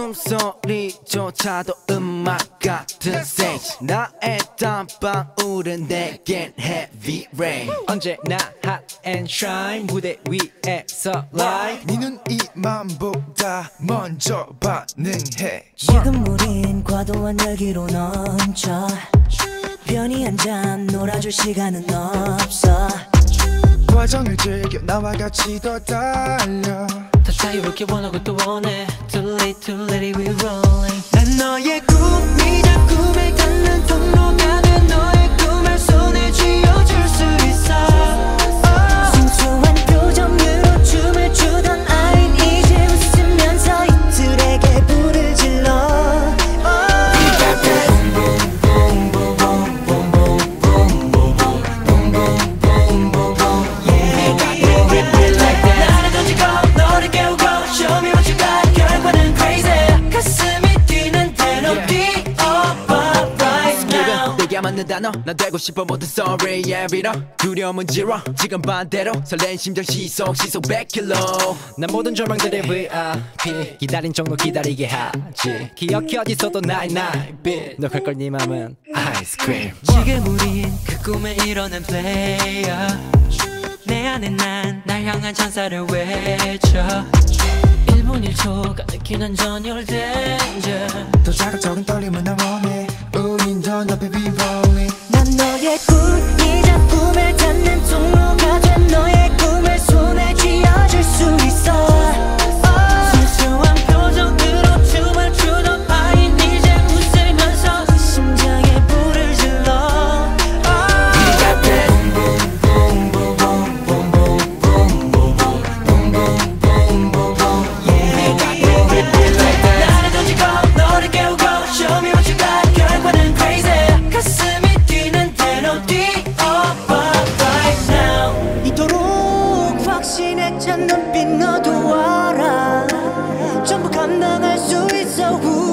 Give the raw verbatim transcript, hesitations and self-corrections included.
숨소리조차도 음악 같은 세지 나의 땀방울은 내겐 heavy rain 언제나 hot and shine 무대 위에서 live 네 눈 이맘보다 먼저 반응해 지금 우린 과도한 열기로 넘쳐 편히 앉아 놀아줄 시간은 없어 과정을 즐겨 나와 같이 더 달려 더 자유롭게 원하고 또 원해 Too late too late we rolling 난 너의 꿈이자 꿈을 닿는 통로가 된 너의 꿈을 손에 쥐어줄 수 있어 순수한 표정으로 춤을 추던 아인 이제 웃으면서 이들에게 불을 질러 맞는 단어 난 되고 싶어 모든 story yeah 빌어 두려움은 지워 지금 반대로 설레는 심장 시속 시속 백 킬로미터 난 모든 조명들의 브이아이피 기다린 종로 기다리게 하지 기억해 어디서도 나의 나의 빛 녹할 걸 네 맘은 아이스크림 지금 우린 그 꿈을 이뤄낸 플레이어 내 안에 난 날 향한 찬사를 외쳐 일 분 일 초가 느끼는 전율 danger 더 자극적인 떨림을 나 원해 우린 더 높이 be rolling 난 너의 꿈이자 꿈을 닿는 통로가 된 너의 꿈을 손에 쥐어줄 수 있어 순수한 표정으로 춤을 추던 아인 이제 웃으면서 심장에 불을 질러 네가 boom boom boom boom boom boom boom boom boom boom boom boom boom yeah 나를 던지고 너를 깨우고 show me what you got 결과는 crazy 가슴이 뛰는 대로 뛰어봐 right now 이토록 확신에 찬 눈빛 너도 알아 전부 감당할 수 있어